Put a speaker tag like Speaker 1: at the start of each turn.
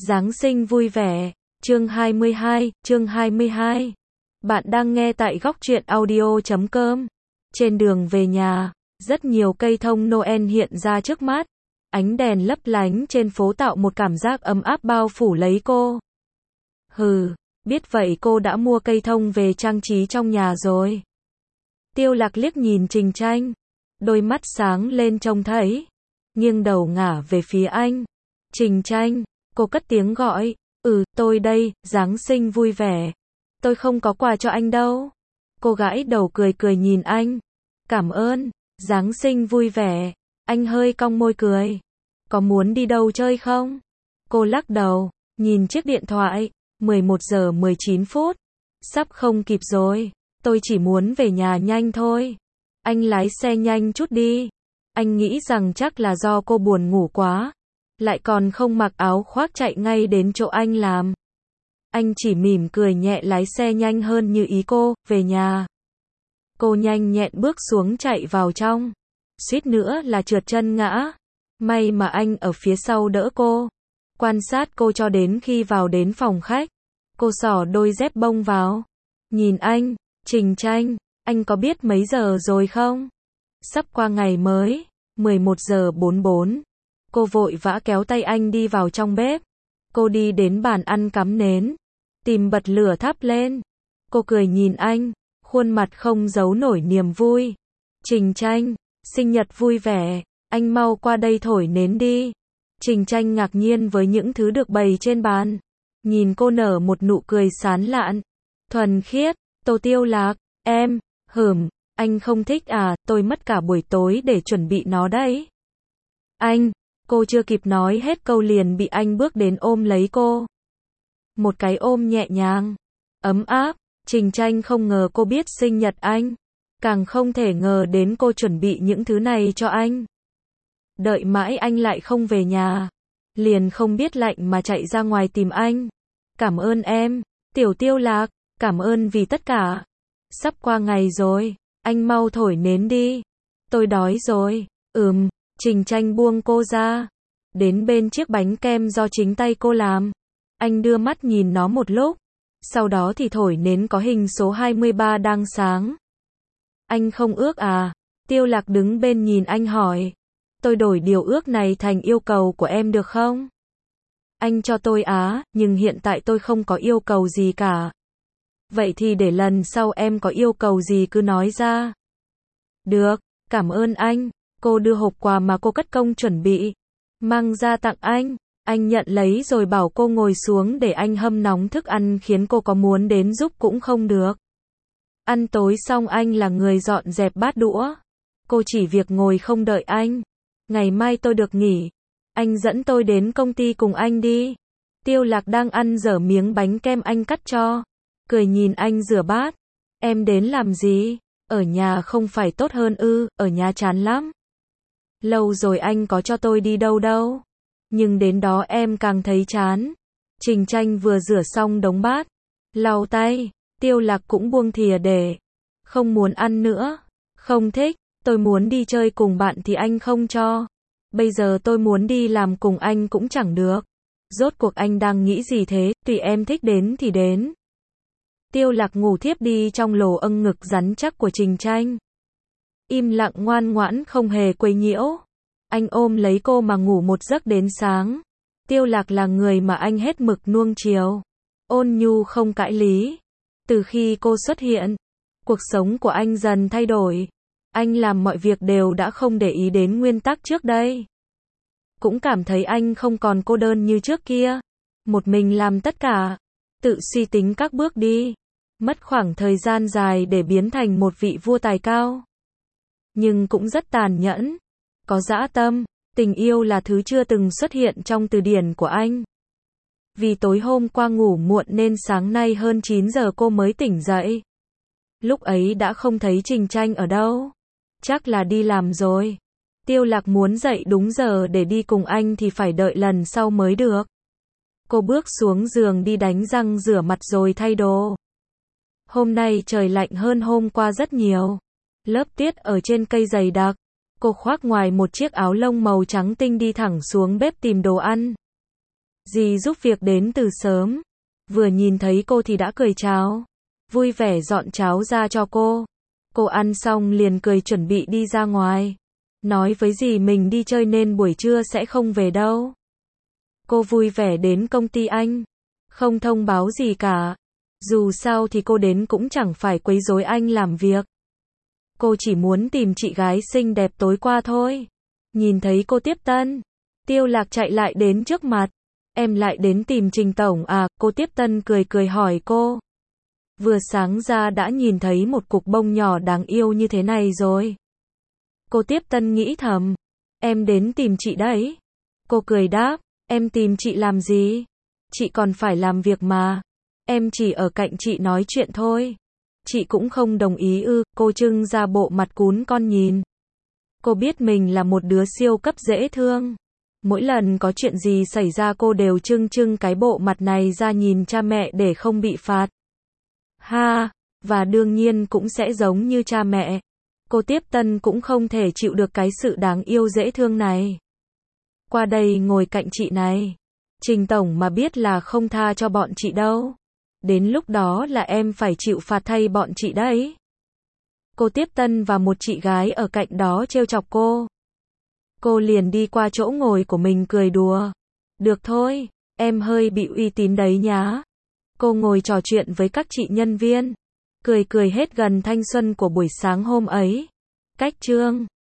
Speaker 1: Giáng sinh vui vẻ, chương 22. Bạn đang nghe tại góc truyện audio.com. Trên đường về nhà, rất nhiều cây thông Noel hiện ra trước mắt. Ánh đèn lấp lánh trên phố tạo một cảm giác ấm áp bao phủ lấy cô. Biết vậy cô đã mua cây thông về trang trí trong nhà rồi. Tiêu Lạc liếc nhìn Trình Tranh, đôi mắt sáng lên trông thấy, nghiêng đầu ngả về phía anh. Trình Tranh, cô cất tiếng gọi, tôi đây, Giáng sinh vui vẻ. Tôi không có quà cho anh đâu. Cô gãi đầu cười cười nhìn anh. Cảm ơn, Giáng sinh vui vẻ. Anh hơi cong môi cười. Có muốn đi đâu chơi không? Cô lắc đầu, nhìn chiếc điện thoại, 11 giờ 19 phút. Sắp không kịp rồi, tôi chỉ muốn về nhà nhanh thôi. Anh lái xe nhanh chút đi. Anh nghĩ rằng chắc là do cô buồn ngủ quá, lại còn không mặc áo khoác chạy ngay đến chỗ anh làm. Anh chỉ mỉm cười nhẹ lái xe nhanh hơn như ý cô, về nhà. Cô nhanh nhẹn bước xuống chạy vào trong. Suýt nữa là trượt chân ngã. May mà anh ở phía sau đỡ cô. Quan sát cô cho đến khi vào đến phòng khách. Cô xỏ đôi dép bông vào. Nhìn anh, Trình Tranh, anh có biết mấy giờ rồi không? Sắp qua ngày mới, 11 giờ 44. Cô vội vã kéo tay anh đi vào trong bếp. Cô đi đến bàn ăn cắm nến, tìm bật lửa thắp lên. Cô cười nhìn anh, khuôn mặt không giấu nổi niềm vui. Trình Tranh, sinh nhật vui vẻ, anh mau qua đây thổi nến đi. Trình Tranh ngạc nhiên với những thứ được bày trên bàn. Nhìn cô nở một nụ cười sán lạn, thuần khiết. Tiêu Lạc, em, anh không thích à, tôi mất cả buổi tối để chuẩn bị nó đấy. Anh, cô chưa kịp nói hết câu liền bị anh bước đến ôm lấy cô. Một cái ôm nhẹ nhàng, ấm áp. Trình Tranh không ngờ cô biết sinh nhật anh, càng không thể ngờ đến cô chuẩn bị những thứ này cho anh. Đợi mãi anh lại không về nhà, liền không biết lạnh mà chạy ra ngoài tìm anh. Cảm ơn em, Tiêu Lạc, cảm ơn vì tất cả. Sắp qua ngày rồi, anh mau thổi nến đi. Tôi đói rồi. Trình Tranh buông cô ra, đến bên chiếc bánh kem do chính tay cô làm. Anh đưa mắt nhìn nó một lúc, sau đó thì thổi nến có hình số 23 đang sáng. Anh không ước à? Tiêu Lạc đứng bên nhìn anh hỏi. Tôi đổi điều ước này thành yêu cầu của em được không? Anh cho tôi nhưng hiện tại tôi không có yêu cầu gì cả. Vậy thì để lần sau em có yêu cầu gì cứ nói ra. Được, cảm ơn anh. Cô đưa hộp quà mà cô cất công chuẩn bị, mang ra tặng anh. Anh nhận lấy rồi bảo cô ngồi xuống để anh hâm nóng thức ăn khiến cô có muốn đến giúp cũng không được. Ăn tối xong anh là người dọn dẹp bát đũa. Cô chỉ việc ngồi không đợi anh. Ngày mai tôi được nghỉ. Anh dẫn tôi đến công ty cùng anh đi. Tiêu Lạc đang ăn dở miếng bánh kem anh cắt cho. Cười nhìn anh rửa bát. Em đến làm gì? Ở nhà không phải tốt hơn ư? Ở nhà chán lắm. Lâu rồi anh có cho tôi đi đâu đâu. Nhưng đến đó em càng thấy chán. Trình Tranh vừa rửa xong đống bát, lau tay. Tiêu Lạc cũng buông thìa để. Không muốn ăn nữa. Không thích. Tôi muốn đi chơi cùng bạn thì anh không cho. Bây giờ tôi muốn đi làm cùng anh cũng chẳng được. Rốt cuộc anh đang nghĩ gì thế? Tùy em thích đến thì đến. Tiêu Lạc ngủ thiếp đi trong lồ âng ngực rắn chắc của Trình Tranh. Im lặng ngoan ngoãn không hề quấy nhiễu. Anh ôm lấy cô mà ngủ một giấc đến sáng. Tiêu Lạc là người mà anh hết mực nuông chiều, ôn nhu không cãi lý. Từ khi cô xuất hiện, cuộc sống của anh dần thay đổi. Anh làm mọi việc đều đã không để ý đến nguyên tắc trước đây. Cũng cảm thấy anh không còn cô đơn như trước kia. Một mình làm tất cả, tự suy tính các bước đi. Mất khoảng thời gian dài để biến thành một vị vua tài cao. Nhưng cũng rất tàn nhẫn. Có dã tâm, tình yêu là thứ chưa từng xuất hiện trong từ điển của anh. Vì tối hôm qua ngủ muộn nên sáng nay hơn 9 giờ cô mới tỉnh dậy. Lúc ấy đã không thấy Trình Tranh ở đâu. Chắc là đi làm rồi. Tiêu Lạc muốn dậy đúng giờ để đi cùng anh thì phải đợi lần sau mới được. Cô bước xuống giường đi đánh răng rửa mặt rồi thay đồ. Hôm nay trời lạnh hơn hôm qua rất nhiều. Lớp tuyết ở trên cây dày đặc. Cô khoác ngoài một chiếc áo lông màu trắng tinh đi thẳng xuống bếp tìm đồ ăn. Dì giúp việc đến từ sớm. Vừa nhìn thấy cô thì đã cười chào. Vui vẻ dọn cháo ra cho cô. Cô ăn xong liền cười chuẩn bị đi ra ngoài. Nói với dì mình đi chơi nên buổi trưa sẽ không về đâu. Cô vui vẻ đến công ty anh. Không thông báo gì cả. Dù sao thì cô đến cũng chẳng phải quấy rối anh làm việc. Cô chỉ muốn tìm chị gái xinh đẹp tối qua thôi. Nhìn thấy cô tiếp tân. Tiêu Lạc chạy lại đến trước mặt. Em lại đến tìm Trình Tổng à? Cô tiếp tân cười cười hỏi cô. Vừa sáng ra đã nhìn thấy một cục bông nhỏ đáng yêu như thế này rồi. Cô tiếp tân nghĩ thầm. Em đến tìm chị đấy. Cô cười đáp. Em tìm chị làm gì? Chị còn phải làm việc mà. Em chỉ ở cạnh chị nói chuyện thôi. Chị cũng không đồng ý ư? Cô trưng ra bộ mặt cún con nhìn. Cô biết mình là một đứa siêu cấp dễ thương. Mỗi lần có chuyện gì xảy ra cô đều trưng cái bộ mặt này ra nhìn cha mẹ để không bị phạt. Ha, và đương nhiên cũng sẽ giống như cha mẹ. Cô tiếp tân cũng không thể chịu được cái sự đáng yêu dễ thương này. Qua đây ngồi cạnh chị này. Trình Tổng mà biết là không tha cho bọn chị đâu. Đến lúc đó là em phải chịu phạt thay bọn chị đấy. Cô tiếp tân và một chị gái ở cạnh đó trêu chọc cô. Cô liền đi qua chỗ ngồi của mình cười đùa. Được thôi, em hơi bị uy tín đấy nhá. Cô ngồi trò chuyện với các chị nhân viên. Cười hết gần thanh xuân của buổi sáng hôm ấy. Cách chương